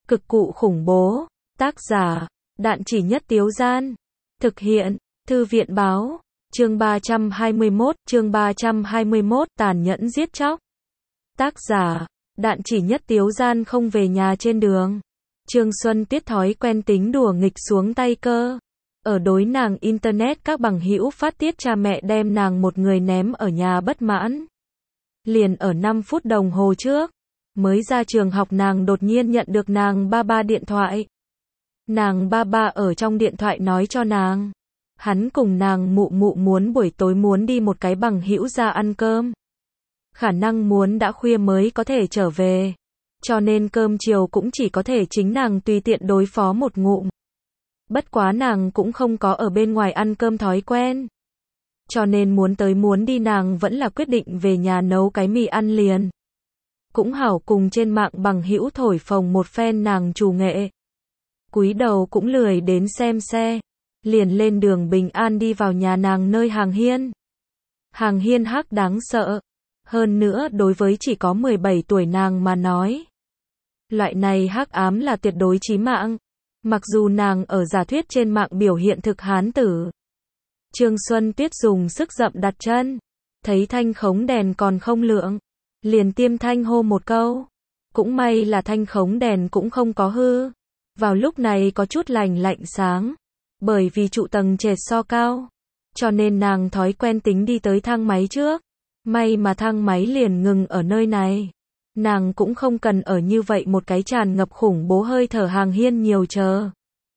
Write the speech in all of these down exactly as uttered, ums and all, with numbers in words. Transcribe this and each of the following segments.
Cực cụ khủng bố. Tác giả, Đạn Chỉ Nhất Tiếu Gian. Thực hiện, Thư viện Báo. Chương ba trăm hai mươi mốt, chương ba trăm hai mươi mốt, tàn nhẫn giết chóc. Tác giả, Đạn Chỉ Nhất Tiếu Gian. Không về nhà trên đường, Trương Xuân Tuyết thói quen tính đùa nghịch xuống tay cơ. Ở đối nàng internet các bằng hữu phát tiết cha mẹ đem nàng một người ném ở nhà bất mãn. Liền ở năm phút đồng hồ trước, mới ra trường học nàng đột nhiên nhận được nàng ba ba điện thoại. Nàng ba ba ở trong điện thoại nói cho nàng, hắn cùng nàng mụ mụ muốn buổi tối muốn đi một cái bằng hữu ra ăn cơm. Khả năng muốn đã khuya mới có thể trở về, cho nên cơm chiều cũng chỉ có thể chính nàng tùy tiện đối phó một ngụm. Bất quá nàng cũng không có ở bên ngoài ăn cơm thói quen, cho nên muốn tới muốn đi nàng vẫn là quyết định về nhà nấu cái mì ăn liền. Cũng hảo cùng trên mạng bằng hữu thổi phồng một phen nàng trù nghệ. Cúi đầu cũng lười đến xem xe, liền lên đường bình an đi vào nhà nàng nơi hàng hiên. Hàng hiên hắc đáng sợ, hơn nữa đối với chỉ có mười bảy tuổi nàng mà nói, loại này hắc ám là tuyệt đối chí mạng. Mặc dù nàng ở giả thuyết trên mạng biểu hiện thực hán tử. Trương Xuân Tuyết dùng sức dậm đặt chân, thấy thanh khống đèn còn không lượng, liền tiêm thanh hô một câu. Cũng may là thanh khống đèn cũng không có hư. Vào lúc này có chút lành lạnh sáng, bởi vì trụ tầng trệt so cao, cho nên nàng thói quen tính đi tới thang máy trước. May mà thang máy liền ngừng ở nơi này. Nàng cũng không cần ở như vậy một cái tràn ngập khủng bố hơi thở hàng hiên nhiều chờ.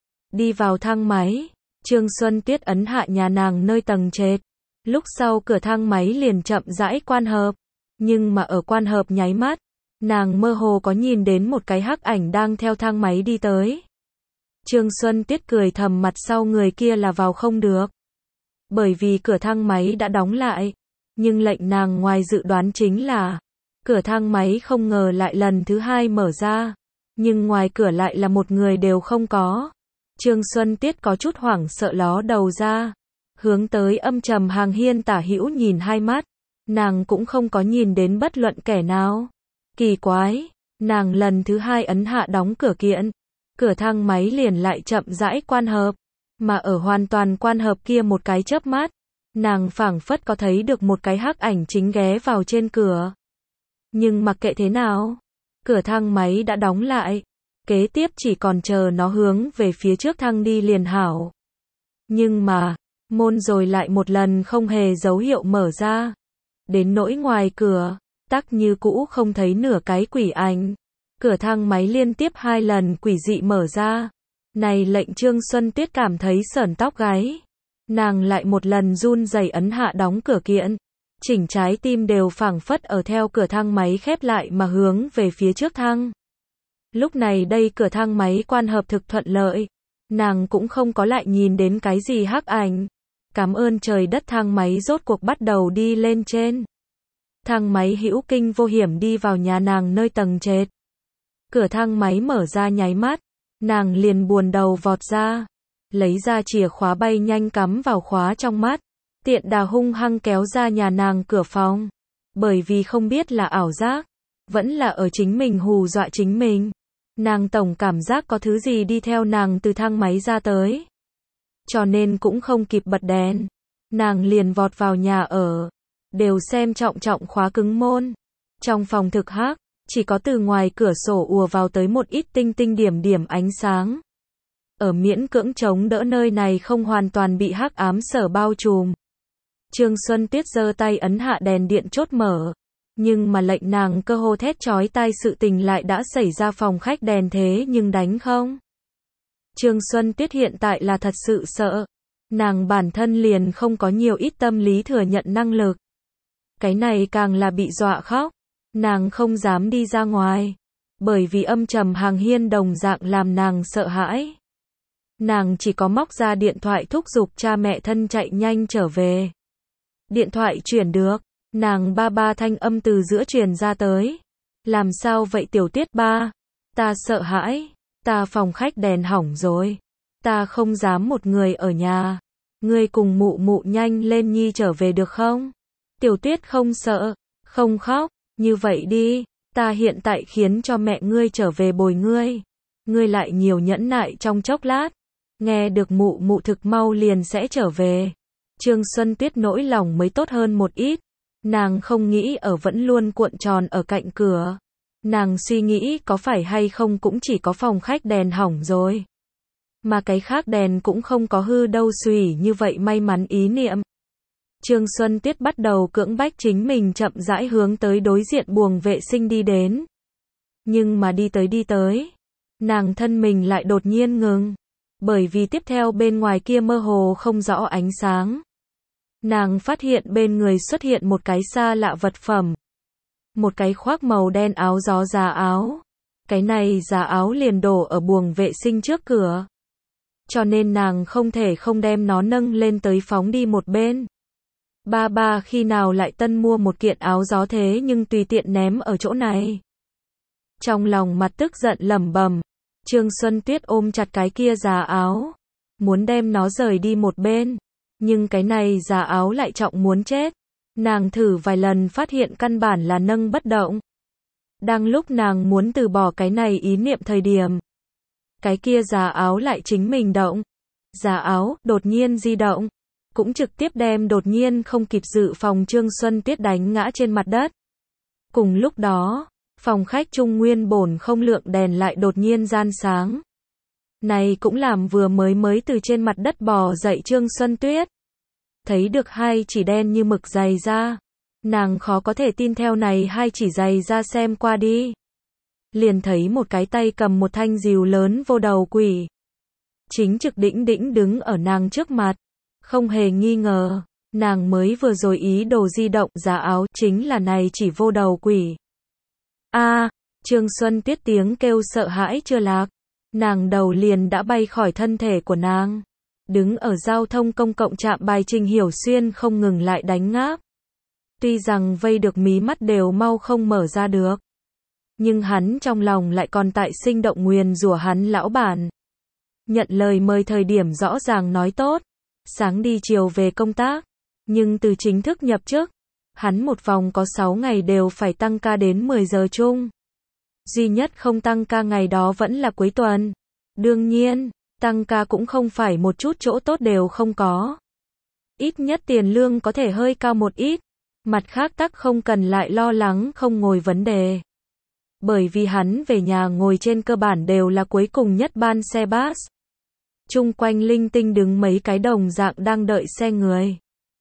Đi vào thang máy, Trương Xuân Tuyết ấn hạ nhà nàng nơi tầng trệt. Lúc sau cửa thang máy liền chậm rãi quan hợp. Nhưng mà ở quan hợp nháy mắt, nàng mơ hồ có nhìn đến một cái hắc ảnh đang theo thang máy đi tới. Trương Xuân Tuyết cười thầm mặt sau người kia là vào không được. Bởi vì cửa thang máy đã đóng lại. Nhưng lệnh nàng ngoài dự đoán chính là cửa thang máy không ngờ lại lần thứ hai mở ra, nhưng ngoài cửa lại là một người đều không có. Trương Xuân Tuyết có chút hoảng sợ ló đầu ra, hướng tới âm trầm hàng hiên tả hữu nhìn hai mắt, nàng cũng không có nhìn đến bất luận kẻ nào. Kỳ quái, nàng lần thứ hai ấn hạ đóng cửa kiện, cửa thang máy liền lại chậm rãi quan hợp, mà ở hoàn toàn quan hợp kia một cái chớp mắt, nàng phảng phất có thấy được một cái hắc ảnh chính ghé vào trên cửa. Nhưng mặc kệ thế nào, cửa thang máy đã đóng lại, kế tiếp chỉ còn chờ nó hướng về phía trước thang đi liền hảo. Nhưng mà, môn rồi lại một lần không hề dấu hiệu mở ra. Đến nỗi ngoài cửa, tắc như cũ không thấy nửa cái quỷ ảnh. Cửa thang máy liên tiếp hai lần quỷ dị mở ra. Này lệnh Trương Xuân Tuyết cảm thấy sởn tóc gáy. Nàng lại một lần run rẩy ấn hạ đóng cửa kiện. Chỉnh trái tim đều phảng phất ở theo cửa thang máy khép lại mà hướng về phía trước thang. Lúc này đây cửa thang máy quan hợp thực thuận lợi. Nàng cũng không có lại nhìn đến cái gì hắc ảnh. Cảm ơn trời đất thang máy rốt cuộc bắt đầu đi lên trên. Thang máy hữu kinh vô hiểm đi vào nhà nàng nơi tầng trệt. Cửa thang máy mở ra nháy mắt. Nàng liền buồn đầu vọt ra. Lấy ra chìa khóa bay nhanh cắm vào khóa trong mắt. Tiện đà hung hăng kéo ra nhà nàng cửa phòng. Bởi vì không biết là ảo giác, vẫn là ở chính mình hù dọa chính mình. Nàng tổng cảm giác có thứ gì đi theo nàng từ thang máy ra tới. Cho nên cũng không kịp bật đèn. Nàng liền vọt vào nhà ở. Đều xem trọng trọng khóa cứng môn. Trong phòng thực hắc, chỉ có từ ngoài cửa sổ ùa vào tới một ít tinh tinh điểm điểm ánh sáng. Ở miễn cưỡng chống đỡ nơi này không hoàn toàn bị hắc ám sở bao trùm. Trương Xuân Tuyết giơ tay ấn hạ đèn điện chốt mở. Nhưng mà lệnh nàng cơ hồ thét chói tai sự tình lại đã xảy ra phòng khách đèn thế nhưng đánh không. Trương Xuân Tuyết hiện tại là thật sự sợ. Nàng bản thân liền không có nhiều ít tâm lý thừa nhận năng lực. Cái này càng là bị dọa khóc. Nàng không dám đi ra ngoài. Bởi vì âm trầm hàng hiên đồng dạng làm nàng sợ hãi. Nàng chỉ có móc ra điện thoại thúc giục cha mẹ thân chạy nhanh trở về. Điện thoại chuyển được, nàng ba ba thanh âm từ giữa truyền ra tới. Làm sao vậy Tiểu Tuyết ba? Ta sợ hãi, ta phòng khách đèn hỏng rồi. Ta không dám một người ở nhà. Ngươi cùng mụ mụ nhanh lên nhi trở về được không? Tiểu Tuyết không sợ, không khóc, như vậy đi, ta hiện tại khiến cho mẹ ngươi trở về bồi ngươi. ngươi lại nhiều nhẫn nại trong chốc lát. Nghe được mụ mụ thực mau liền sẽ trở về. Trương Xuân Tuyết nỗi lòng mới tốt hơn một ít. Nàng không nghĩ ở vẫn luôn cuộn tròn ở cạnh cửa. Nàng suy nghĩ có phải hay không cũng chỉ có phòng khách đèn hỏng rồi. Mà cái khác đèn cũng không có hư đâu, xùy như vậy may mắn ý niệm. Trương Xuân Tuyết bắt đầu cưỡng bách chính mình chậm rãi hướng tới đối diện buồng vệ sinh đi đến. Nhưng mà đi tới đi tới, nàng thân mình lại đột nhiên ngừng. Bởi vì tiếp theo bên ngoài kia mơ hồ không rõ ánh sáng. Nàng phát hiện bên người xuất hiện một cái xa lạ vật phẩm. Một cái khoác màu đen áo gió giá áo. Cái này giá áo liền đổ ở buồng vệ sinh trước cửa. Cho nên nàng không thể không đem nó nâng lên tới phóng đi một bên. Ba ba khi nào lại tân mua một kiện áo gió thế nhưng tùy tiện ném ở chỗ này. Trong lòng mặt tức giận lẩm bẩm, Trương Xuân Tuyết ôm chặt cái kia giá áo, muốn đem nó rời đi một bên, nhưng cái này giá áo lại trọng muốn chết. Nàng thử vài lần phát hiện căn bản là nâng bất động. Đang lúc nàng muốn từ bỏ cái này ý niệm thời điểm, cái kia giá áo lại chính mình động. Giá áo đột nhiên di động, cũng trực tiếp đem đột nhiên không kịp dự phòng Trương Xuân Tuyết đánh ngã trên mặt đất. Cùng lúc đó, phòng khách trung nguyên bổn không lượng đèn lại đột nhiên gian sáng. Này cũng làm vừa mới mới từ trên mặt đất bò dậy Trương Xuân Tuyết. Thấy được hai chỉ đen như mực giày da. Nàng khó có thể tin theo này hai chỉ giày da xem qua đi. Liền thấy một cái tay cầm một thanh rìu lớn vô đầu quỷ. Chính trực đĩnh đĩnh đứng ở nàng trước mặt. Không hề nghi ngờ, nàng mới vừa rồi ý đồ di động giá áo chính là này chỉ vô đầu quỷ. A, Trương Xuân Tuyết tiếng kêu sợ hãi chưa lạc. Nàng đầu liền đã bay khỏi thân thể của nàng. Đứng ở giao thông công cộng trạm bài Trình Hiểu Xuyên không ngừng lại đánh ngáp. Tuy rằng vây được mí mắt đều mau không mở ra được. Nhưng hắn trong lòng lại còn tại sinh động nguyền rủa hắn lão bản. Nhận lời mời thời điểm rõ ràng nói tốt. Sáng đi chiều về công tác. Nhưng từ chính thức nhập chức, hắn một vòng có sáu ngày đều phải tăng ca đến mười giờ chung. Duy nhất không tăng ca ngày đó vẫn là cuối tuần. Đương nhiên, tăng ca cũng không phải một chút chỗ tốt đều không có. Ít nhất tiền lương có thể hơi cao một ít. Mặt khác tắc không cần lại lo lắng không ngồi vấn đề. Bởi vì hắn về nhà ngồi trên cơ bản đều là cuối cùng nhất ban xe bus. Chung quanh linh tinh đứng mấy cái đồng dạng đang đợi xe người.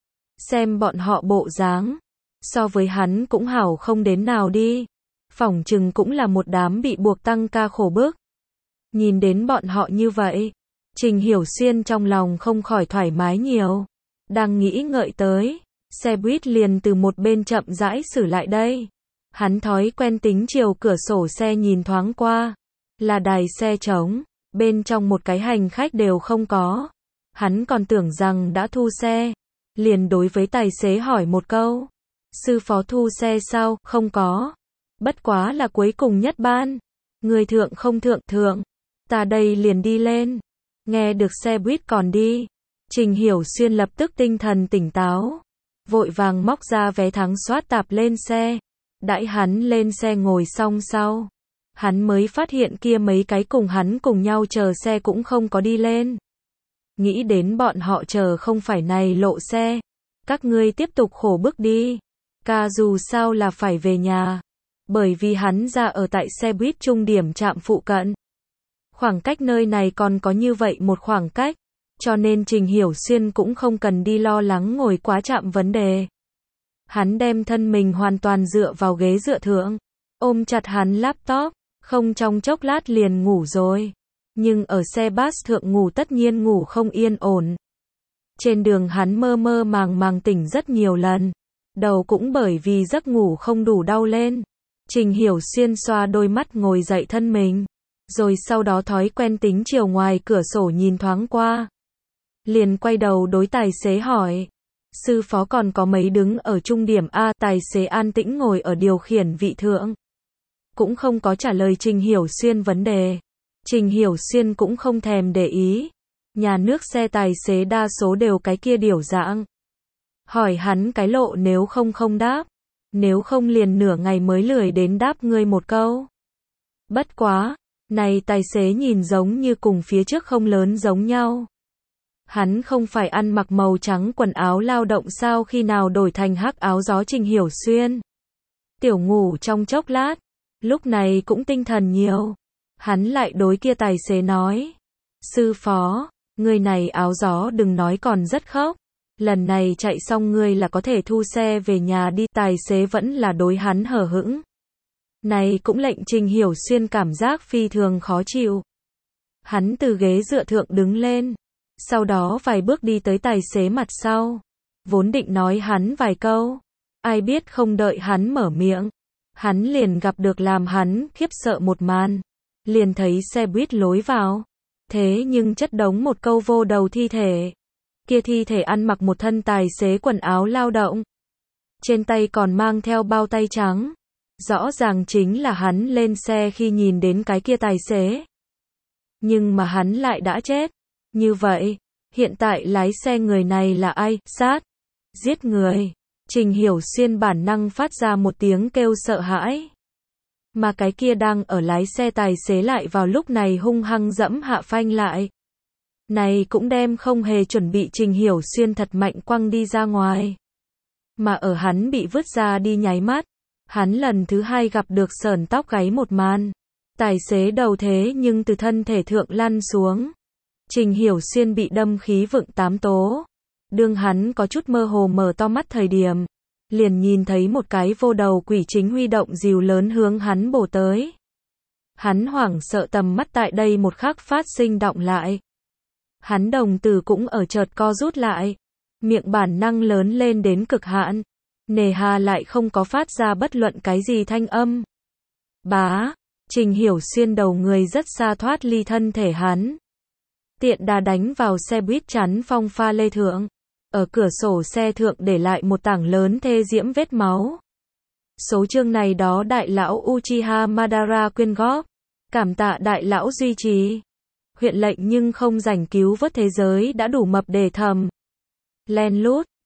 Xem bọn họ bộ dáng, so với hắn cũng hảo không đến nào đi. Phỏng chừng cũng là một đám bị buộc tăng ca khổ bức. Nhìn đến bọn họ như vậy, Trình Hiểu Xuyên trong lòng không khỏi thoải mái nhiều. Đang nghĩ ngợi tới, xe buýt liền từ một bên chậm rãi xử lại đây. Hắn thói quen tính chiều cửa sổ xe nhìn thoáng qua. Là đài xe trống, bên trong một cái hành khách đều không có. Hắn còn tưởng rằng đã thu xe. Liền đối với tài xế hỏi một câu. Sư phó thu xe sao? Không có. Bất quá là cuối cùng nhất ban. Người thượng không thượng thượng. Ta đây liền đi lên. Nghe được xe buýt còn đi. Trình Hiểu Xuyên lập tức tinh thần tỉnh táo. Vội vàng móc ra vé thắng soát tạp lên xe. Đãi hắn lên xe ngồi xong sau. Hắn mới phát hiện kia mấy cái cùng hắn cùng nhau chờ xe cũng không có đi lên. Nghĩ đến bọn họ chờ không phải này lộ xe. Các ngươi tiếp tục khổ bức đi. Ca dù sao là phải về nhà. Bởi vì hắn ra ở tại xe buýt trung điểm trạm phụ cận. Khoảng cách nơi này còn có như vậy một khoảng cách. Cho nên Trình Hiểu Xuyên cũng không cần đi lo lắng ngồi quá chạm vấn đề. Hắn đem thân mình hoàn toàn dựa vào ghế dựa thượng. Ôm chặt hắn laptop. Không trong chốc lát liền ngủ rồi. Nhưng ở xe bus thượng ngủ tất nhiên ngủ không yên ổn. Trên đường hắn mơ mơ màng màng tỉnh rất nhiều lần. Đầu cũng bởi vì giấc ngủ không đủ đau lên. Trình Hiểu Xuyên xoa đôi mắt ngồi dậy thân mình. Rồi sau đó thói quen tính chiều ngoài cửa sổ nhìn thoáng qua. Liền quay đầu đối tài xế hỏi. Sư phó còn có mấy đứng ở trung điểm A. Tài xế an tĩnh ngồi ở điều khiển vị thượng. Cũng không có trả lời Trình Hiểu Xuyên vấn đề. Trình Hiểu Xuyên cũng không thèm để ý. Nhà nước xe tài xế đa số đều cái kia điểu dạng. Hỏi hắn cái lộ nếu không không đáp. Nếu không liền nửa ngày mới lười đến đáp ngươi một câu. Bất quá, Này tài xế nhìn giống như cùng phía trước không lớn giống nhau. Hắn không phải ăn mặc màu trắng quần áo lao động sao khi nào đổi thành hắc áo gió Trình Hiểu Xuyên. Tiểu ngủ trong chốc lát, lúc này cũng tinh thần nhiều. Hắn lại đối kia tài xế nói. Sư phó, người này áo gió đừng nói còn rất khóc. Lần này chạy xong ngươi là có thể thu xe về nhà đi. Tài xế vẫn là đối hắn hờ hững. Này cũng lệnh Trình Hiểu Xuyên cảm giác phi thường khó chịu. Hắn từ ghế dựa thượng đứng lên. Sau đó vài bước đi tới tài xế mặt sau. Vốn định nói hắn vài câu. Ai biết không đợi hắn mở miệng. Hắn liền gặp được làm hắn khiếp sợ một màn. Liền thấy xe buýt lối vào. Thế nhưng chất đống một câu vô đầu thi thể. Kia thi thể ăn mặc một thân tài xế quần áo lao động. Trên tay còn mang theo bao tay trắng. Rõ ràng chính là hắn lên xe khi nhìn đến cái kia tài xế. Nhưng mà hắn lại đã chết. Như vậy, hiện tại lái xe người này là ai? Sát, giết người. Trình Hiểu Xuyên bản năng phát ra một tiếng kêu sợ hãi. Mà cái kia đang ở lái xe tài xế lại vào lúc này hung hăng dẫm hạ phanh lại. Này cũng đem không hề chuẩn bị Trình Hiểu Xuyên thật mạnh quăng đi ra ngoài. Mà ở hắn bị vứt ra đi nháy mắt, hắn lần thứ hai gặp được sởn tóc gáy một màn. Tài xế đầu thế nhưng từ thân thể thượng lăn xuống. Trình Hiểu Xuyên bị đâm khí vựng tám tố. Đương hắn có chút mơ hồ mở to mắt thời điểm, liền nhìn thấy một cái vô đầu quỷ chính huy động rìu lớn hướng hắn bổ tới. Hắn hoảng sợ tầm mắt tại đây một khắc phát sinh động lại. Hắn đồng tử cũng ở chợt co rút lại. Miệng bản năng lớn lên đến cực hạn. Nề hà lại không có phát ra bất luận cái gì thanh âm. Bá, Trình Hiểu Xuyên đầu người rất xa thoát ly thân thể hắn. Tiện đà đánh vào xe buýt chắn phong pha lê thượng. Ở cửa sổ xe thượng để lại một tảng lớn thê diễm vết máu. Số chương này đó đại lão Uchiha Madara quyên góp. Cảm tạ đại lão duy trì. Huyện lệnh nhưng không rảnh cứu vớt thế giới đã đủ mập để thầm. Len lút.